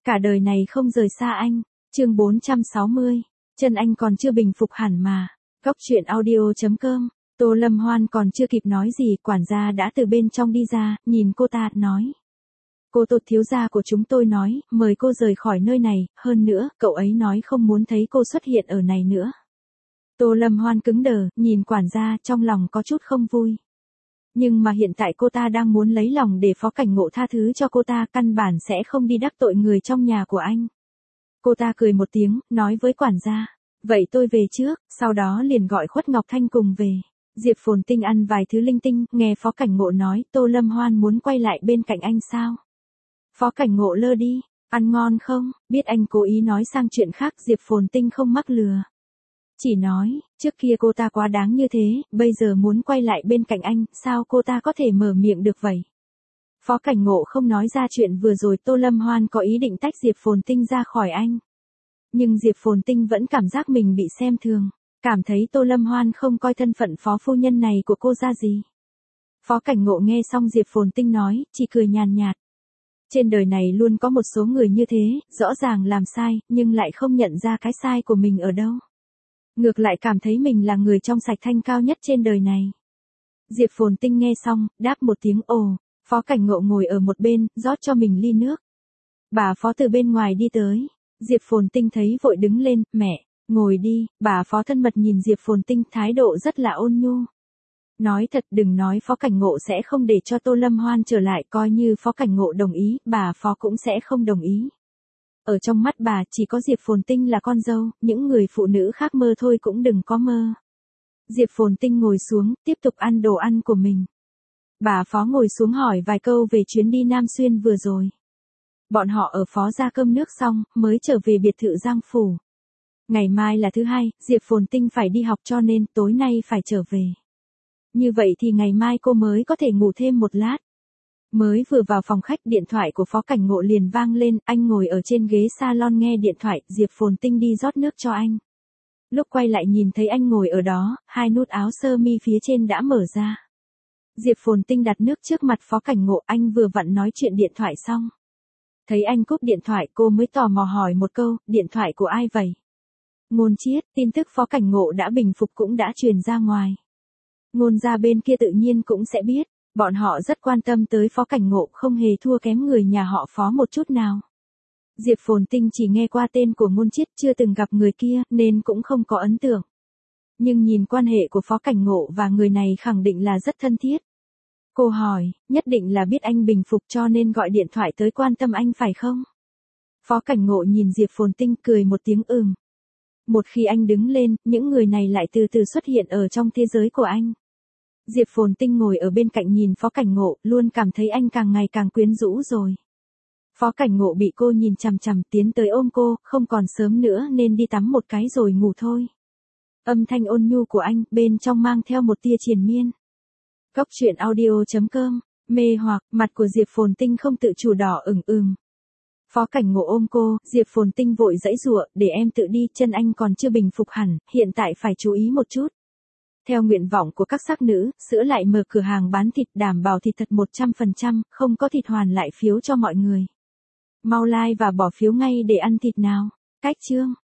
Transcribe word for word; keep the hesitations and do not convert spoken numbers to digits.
Cả đời này không rời xa anh. Chương bốn trăm sáu mươi. Chân anh còn chưa bình phục hẳn mà. Góc truyện audio chấm com. Tô Lâm Hoan còn chưa kịp nói gì, quản gia đã từ bên trong đi ra, nhìn cô ta, nói. Cô Tô thiếu gia của chúng tôi nói, mời cô rời khỏi nơi này, hơn nữa, cậu ấy nói không muốn thấy cô xuất hiện ở này nữa. Tô Lâm Hoan cứng đờ, nhìn quản gia, trong lòng có chút không vui. Nhưng mà hiện tại cô ta đang muốn lấy lòng để Phó Cảnh Ngộ tha thứ cho cô ta, căn bản sẽ không đi đắc tội người trong nhà của anh. Cô ta cười một tiếng, nói với quản gia, vậy tôi về trước, sau đó liền gọi Khuất Ngọc Thanh cùng về. Diệp Phồn Tinh ăn vài thứ linh tinh, nghe Phó Cảnh Ngộ nói, Tô Lâm Hoan muốn quay lại bên cạnh anh sao? Phó Cảnh Ngộ lơ đi, ăn ngon không? Biết anh cố ý nói sang chuyện khác, Diệp Phồn Tinh không mắc lừa. Chỉ nói, trước kia cô ta quá đáng như thế, bây giờ muốn quay lại bên cạnh anh, sao cô ta có thể mở miệng được vậy? Phó Cảnh Ngộ không nói ra chuyện vừa rồi Tô Lâm Hoan có ý định tách Diệp Phồn Tinh ra khỏi anh. Nhưng Diệp Phồn Tinh vẫn cảm giác mình bị xem thường, cảm thấy Tô Lâm Hoan không coi thân phận phó phu nhân này của cô ra gì. Phó Cảnh Ngộ nghe xong Diệp Phồn Tinh nói, chỉ cười nhàn nhạt. Trên đời này luôn có một số người như thế, rõ ràng làm sai, nhưng lại không nhận ra cái sai của mình ở đâu. Ngược lại cảm thấy mình là người trong sạch thanh cao nhất trên đời này. Diệp Phồn Tinh nghe xong, đáp một tiếng ồ, Phó Cảnh Ngộ ngồi ở một bên, rót cho mình ly nước. Bà Phó từ bên ngoài đi tới. Diệp Phồn Tinh thấy vội đứng lên, mẹ, ngồi đi, bà Phó thân mật nhìn Diệp Phồn Tinh, thái độ rất là ôn nhu. Nói thật, đừng nói Phó Cảnh Ngộ sẽ không để cho Tô Lâm Hoan trở lại, coi như Phó Cảnh Ngộ đồng ý, bà Phó cũng sẽ không đồng ý. Ở trong mắt bà, chỉ có Diệp Phồn Tinh là con dâu, những người phụ nữ khác mơ thôi cũng đừng có mơ. Diệp Phồn Tinh ngồi xuống, tiếp tục ăn đồ ăn của mình. Bà Phó ngồi xuống hỏi vài câu về chuyến đi Nam Xuyên vừa rồi. Bọn họ ở Phó ra cơm nước xong, mới trở về biệt thự Giang Phủ. Ngày mai là thứ hai, Diệp Phồn Tinh phải đi học cho nên tối nay phải trở về. Như vậy thì ngày mai cô mới có thể ngủ thêm một lát. Mới vừa vào phòng khách, điện thoại của Phó Cảnh Ngộ liền vang lên, anh ngồi ở trên ghế salon nghe điện thoại, Diệp Phồn Tinh đi rót nước cho anh. Lúc quay lại nhìn thấy anh ngồi ở đó, hai nút áo sơ mi phía trên đã mở ra. Diệp Phồn Tinh đặt nước trước mặt Phó Cảnh Ngộ, anh vừa vặn nói chuyện điện thoại xong. Thấy anh cúp điện thoại, cô mới tò mò hỏi một câu, điện thoại của ai vậy? Ngôn Chiết, tin tức Phó Cảnh Ngộ đã bình phục cũng đã truyền ra ngoài. Ngôn gia bên kia tự nhiên cũng sẽ biết, bọn họ rất quan tâm tới Phó Cảnh Ngộ, không hề thua kém người nhà họ Phó một chút nào. Diệp Phồn Tinh chỉ nghe qua tên của Ngôn Chiết, chưa từng gặp người kia, nên cũng không có ấn tượng. Nhưng nhìn quan hệ của Phó Cảnh Ngộ và người này khẳng định là rất thân thiết. Cô hỏi, nhất định là biết anh bình phục cho nên gọi điện thoại tới quan tâm anh phải không? Phó Cảnh Ngộ nhìn Diệp Phồn Tinh cười một tiếng ừm. Một khi anh đứng lên, những người này lại từ từ xuất hiện ở trong thế giới của anh. Diệp Phồn Tinh ngồi ở bên cạnh nhìn Phó Cảnh Ngộ, luôn cảm thấy anh càng ngày càng quyến rũ rồi. Phó Cảnh Ngộ bị cô nhìn chằm chằm, tiến tới ôm cô, không còn sớm nữa nên đi tắm một cái rồi ngủ thôi. Âm thanh ôn nhu của anh, bên trong mang theo một tia triền miên. Góc truyện audio chấm com, mê hoặc, mặt của Diệp Phồn Tinh không tự chủ đỏ ửng ửng. Phó Cảnh Ngộ ôm cô, Diệp Phồn Tinh vội giãy giụa, để em tự đi, chân anh còn chưa bình phục hẳn, hiện tại phải chú ý một chút. Theo nguyện vọng của các sắc nữ, sữa lại mở cửa hàng bán thịt, đảm bảo thịt thật một trăm phần trăm, không có thịt hoàn lại phiếu cho mọi người. Mau like và bỏ phiếu ngay để ăn thịt nào. Cách chương